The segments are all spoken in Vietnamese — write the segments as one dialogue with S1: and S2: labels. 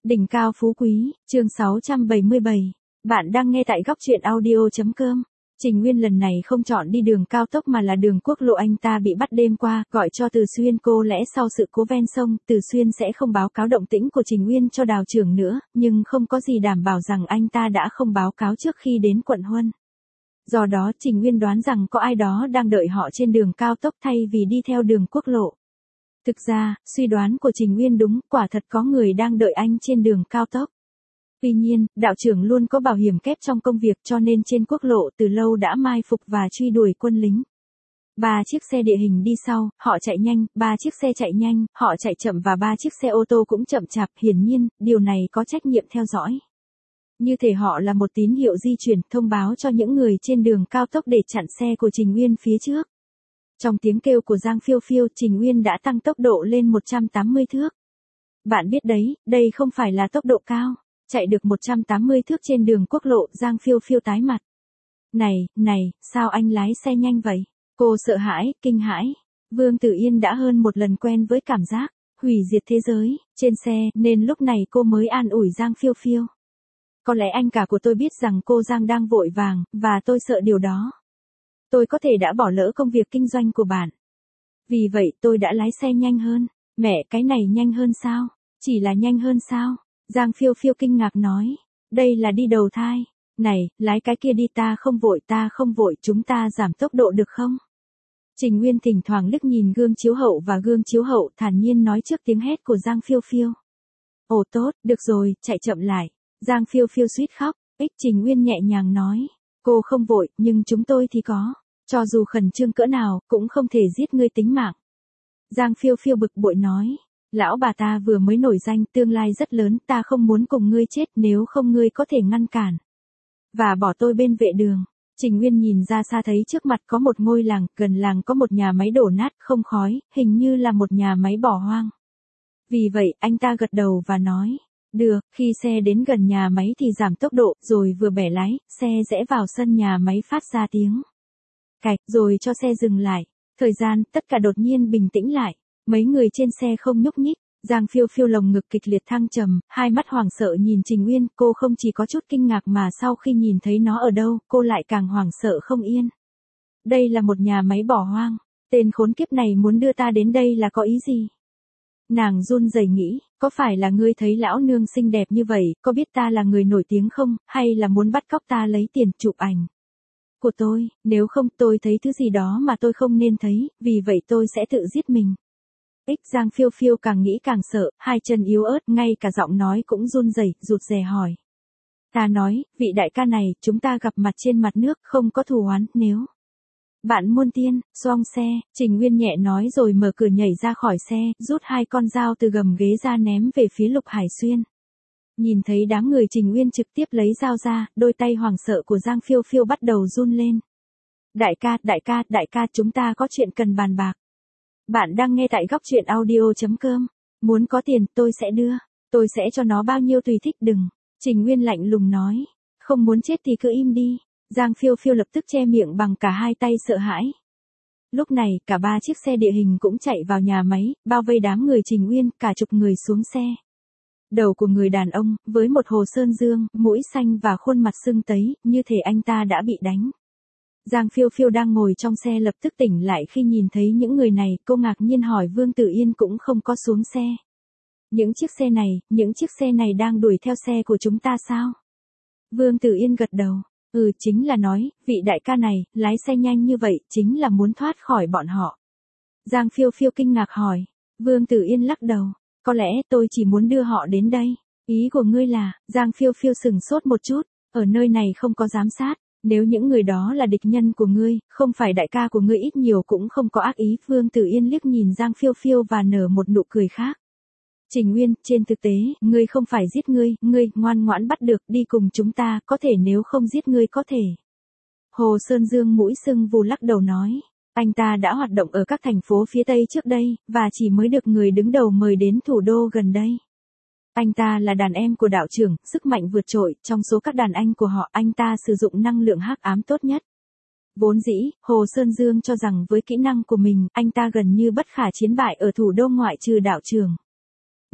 S1: Đỉnh cao phú quý, chương 677. Bạn đang nghe tại góc truyện audio.com. Trình Nguyên lần này không chọn đi đường cao tốc mà là đường quốc lộ. Anh ta bị bắt đêm qua, gọi cho Từ Xuyên. Cô lẽ sau sự cố ven sông, Từ Xuyên sẽ không báo cáo động tĩnh của Trình Nguyên cho Đào trưởng nữa, nhưng không có gì đảm bảo rằng anh ta đã không báo cáo trước khi đến quận Huân. Do đó Trình Nguyên đoán rằng có ai đó đang đợi họ trên đường cao tốc thay vì đi theo đường quốc lộ. Thực ra, suy đoán của Trình Nguyên đúng, quả thật có người đang đợi anh trên đường cao tốc. Tuy nhiên, đạo trưởng luôn có bảo hiểm kép trong công việc cho nên trên quốc lộ từ lâu đã mai phục và truy đuổi quân lính. 3 chiếc xe địa hình đi sau, họ chạy nhanh, 3 chiếc xe chạy nhanh, họ chạy chậm và 3 chiếc xe ô tô cũng chậm chạp. Hiển nhiên, điều này có trách nhiệm theo dõi. Như thể họ là một tín hiệu di chuyển thông báo cho những người trên đường cao tốc để chặn xe của Trình Nguyên phía trước. Trong tiếng kêu của Giang Phiêu Phiêu, Trình Nguyên đã tăng tốc độ lên 180 thước. Bạn biết đấy, đây không phải là tốc độ cao. Chạy được 180 thước trên đường quốc lộ, Giang Phiêu Phiêu tái mặt. Này, sao anh lái xe nhanh vậy? Cô sợ hãi, kinh hãi. Vương Tử Yên đã hơn một lần quen với cảm giác hủy diệt thế giới trên xe, nên lúc này cô mới an ủi Giang Phiêu Phiêu. Có lẽ anh cả của tôi biết rằng cô Giang đang vội vàng, và tôi sợ điều đó. Tôi có thể đã bỏ lỡ công việc kinh doanh của bạn. Vì vậy tôi đã lái xe nhanh hơn. Mẹ, cái này nhanh hơn sao? Chỉ là nhanh hơn sao? Giang Phiêu Phiêu kinh ngạc nói. Đây là đi đầu thai. Này, lái cái kia đi, ta không vội, chúng ta giảm tốc độ được không? Trình Nguyên thỉnh thoảng liếc nhìn gương chiếu hậu và gương chiếu hậu thản nhiên nói trước tiếng hét của Giang Phiêu Phiêu. Ồ tốt, được rồi, chạy chậm lại. Giang Phiêu Phiêu suýt khóc. Trình Nguyên nhẹ nhàng nói. Cô không vội, nhưng chúng tôi thì có. Cho dù khẩn trương cỡ nào, cũng không thể giết ngươi tính mạng. Giang Phiêu Phiêu bực bội nói. Lão bà ta vừa mới nổi danh, tương lai rất lớn, ta không muốn cùng ngươi chết, nếu không ngươi có thể ngăn cản. Và bỏ tôi bên vệ đường. Trình Nguyên nhìn ra xa thấy trước mặt có một ngôi làng, gần làng có một nhà máy đổ nát, không khói, hình như là một nhà máy bỏ hoang. Vì vậy, anh ta gật đầu và nói. Được, khi xe đến gần nhà máy thì giảm tốc độ, rồi vừa bẻ lái, xe rẽ vào sân nhà máy phát ra tiếng cạch, rồi cho xe dừng lại. Thời gian, tất cả đột nhiên bình tĩnh lại. Mấy người trên xe không nhúc nhích. Giang Phiêu Phiêu lồng ngực kịch liệt thăng trầm, hai mắt hoảng sợ nhìn Trình Nguyên. Cô không chỉ có chút kinh ngạc mà sau khi nhìn thấy nó ở đâu, cô lại càng hoảng sợ không yên. Đây là một nhà máy bỏ hoang. Tên khốn kiếp này muốn đưa ta đến đây là có ý gì? Nàng run rẩy nghĩ, có phải là ngươi thấy lão nương xinh đẹp như vậy, có biết ta là người nổi tiếng không, hay là muốn bắt cóc ta lấy tiền chụp ảnh của tôi? Nếu không, tôi thấy thứ gì đó mà tôi không nên thấy, vì vậy tôi sẽ tự giết mình. Giang Phiêu Phiêu càng nghĩ càng sợ, hai chân yếu ớt, ngay cả giọng nói cũng run rẩy, rụt rè hỏi. Ta nói, vị đại ca này, chúng ta gặp mặt trên mặt nước, không có thù oán, nếu bạn muôn tiên, xoong xe. Trình Nguyên nhẹ nói rồi mở cửa nhảy ra khỏi xe, rút 2 con dao từ gầm ghế ra ném về phía Lục Hải Xuyên. Nhìn thấy đám người, Trình Nguyên trực tiếp lấy dao ra, đôi tay hoảng sợ của Giang Phiêu Phiêu bắt đầu run lên. Đại ca, chúng ta có chuyện cần bàn bạc. Bạn đang nghe tại góc truyện audio.com. Muốn có tiền, tôi sẽ đưa. Tôi sẽ cho nó bao nhiêu tùy thích. Đừng. Trình Nguyên lạnh lùng nói. Không muốn chết thì cứ im đi. Giang Phiêu Phiêu lập tức che miệng bằng cả hai tay sợ hãi. Lúc này, cả 3 chiếc xe địa hình cũng chạy vào nhà máy, bao vây đám người Trình Nguyên, cả chục người xuống xe. Đầu của người đàn ông, với một hồ sơn dương, mũi xanh và khuôn mặt sưng tấy, như thể anh ta đã bị đánh. Giang Phiêu Phiêu đang ngồi trong xe lập tức tỉnh lại khi nhìn thấy những người này, cô ngạc nhiên hỏi Vương Tử Yên cũng không có xuống xe. Những chiếc xe này đang đuổi theo xe của chúng ta sao? Vương Tử Yên gật đầu. Chính là nói, vị đại ca này, lái xe nhanh như vậy, chính là muốn thoát khỏi bọn họ. Giang Phiêu Phiêu kinh ngạc hỏi. Vương Tử Yên lắc đầu. Có lẽ tôi chỉ muốn đưa họ đến đây. Ý của ngươi là, Giang Phiêu Phiêu sừng sốt một chút, ở nơi này không có giám sát. Nếu những người đó là địch nhân của ngươi, không phải đại ca của ngươi, ít nhiều cũng không có ác ý. Vương Tử Yên liếc nhìn Giang Phiêu Phiêu và nở một nụ cười khác. Trình Nguyên, trên thực tế, ngươi không phải giết ngươi ngoan ngoãn bắt được, đi cùng chúng ta, có thể nếu không giết ngươi có thể. Hồ Sơn Dương mũi sưng vù lắc đầu nói. Anh ta đã hoạt động ở các thành phố phía Tây trước đây, và chỉ mới được người đứng đầu mời đến thủ đô gần đây. Anh ta là đàn em của đạo trưởng, sức mạnh vượt trội, trong số các đàn anh của họ, anh ta sử dụng năng lượng hắc ám tốt nhất. Vốn dĩ, Hồ Sơn Dương cho rằng với kỹ năng của mình, anh ta gần như bất khả chiến bại ở thủ đô ngoại trừ đạo trưởng.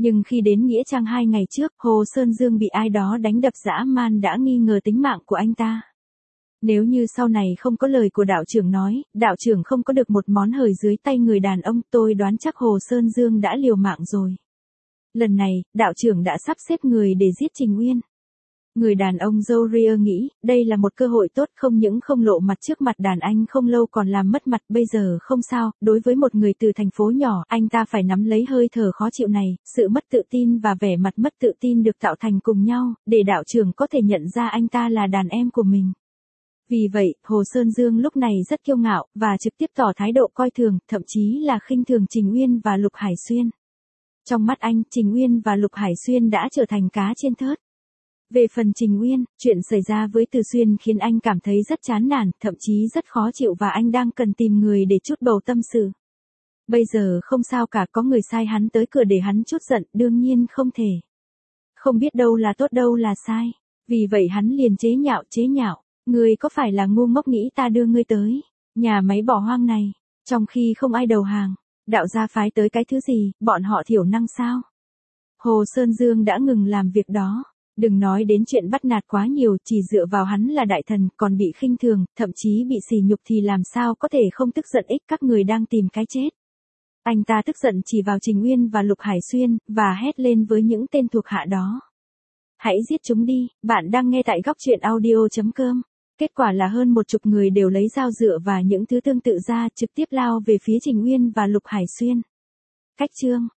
S1: Nhưng khi đến Nghĩa Trang 2 ngày trước, Hồ Sơn Dương bị ai đó đánh đập dã man đã nghi ngờ tính mạng của anh ta. Nếu như sau này không có lời của đạo trưởng nói, đạo trưởng không có được một món hời dưới tay người đàn ông, tôi đoán chắc Hồ Sơn Dương đã liều mạng rồi. Lần này, đạo trưởng đã sắp xếp người để giết Trình Uyên. Người đàn ông Joria nghĩ, đây là một cơ hội tốt, không những không lộ mặt trước mặt đàn anh không lâu còn làm mất mặt, bây giờ không sao, đối với một người từ thành phố nhỏ, anh ta phải nắm lấy hơi thở khó chịu này, sự mất tự tin và vẻ mặt mất tự tin được tạo thành cùng nhau, để đạo trưởng có thể nhận ra anh ta là đàn em của mình. Vì vậy, Hồ Sơn Dương lúc này rất kiêu ngạo, và trực tiếp tỏ thái độ coi thường, thậm chí là khinh thường Trình Uyên và Lục Hải Xuyên. Trong mắt anh, Trình Uyên và Lục Hải Xuyên đã trở thành cá trên thớt. Về phần Trình Uyên, chuyện xảy ra với Từ Xuyên khiến anh cảm thấy rất chán nản, thậm chí rất khó chịu và anh đang cần tìm người để trút bầu tâm sự. Bây giờ không sao cả, có người sai hắn tới cửa để hắn trút giận, đương nhiên không thể. Không biết đâu là tốt đâu là sai. Vì vậy hắn liền chế nhạo. Ngươi có phải là ngu ngốc nghĩ ta đưa ngươi tới nhà máy bỏ hoang này, trong khi không ai đầu hàng, đạo gia phái tới cái thứ gì, bọn họ thiểu năng sao? Hồ Sơn Dương đã ngừng làm việc đó. Đừng nói đến chuyện bắt nạt quá nhiều, chỉ dựa vào hắn là đại thần, còn bị khinh thường, thậm chí bị sỉ nhục thì làm sao có thể không tức giận, các người đang tìm cái chết. Anh ta tức giận chỉ vào Trình Uyên và Lục Hải Xuyên, và hét lên với những tên thuộc hạ đó. Hãy giết chúng đi, bạn đang nghe tại góc truyện audio.com. Kết quả là hơn 10 người đều lấy dao dựa và những thứ tương tự ra, trực tiếp lao về phía Trình Uyên và Lục Hải Xuyên. Cách chương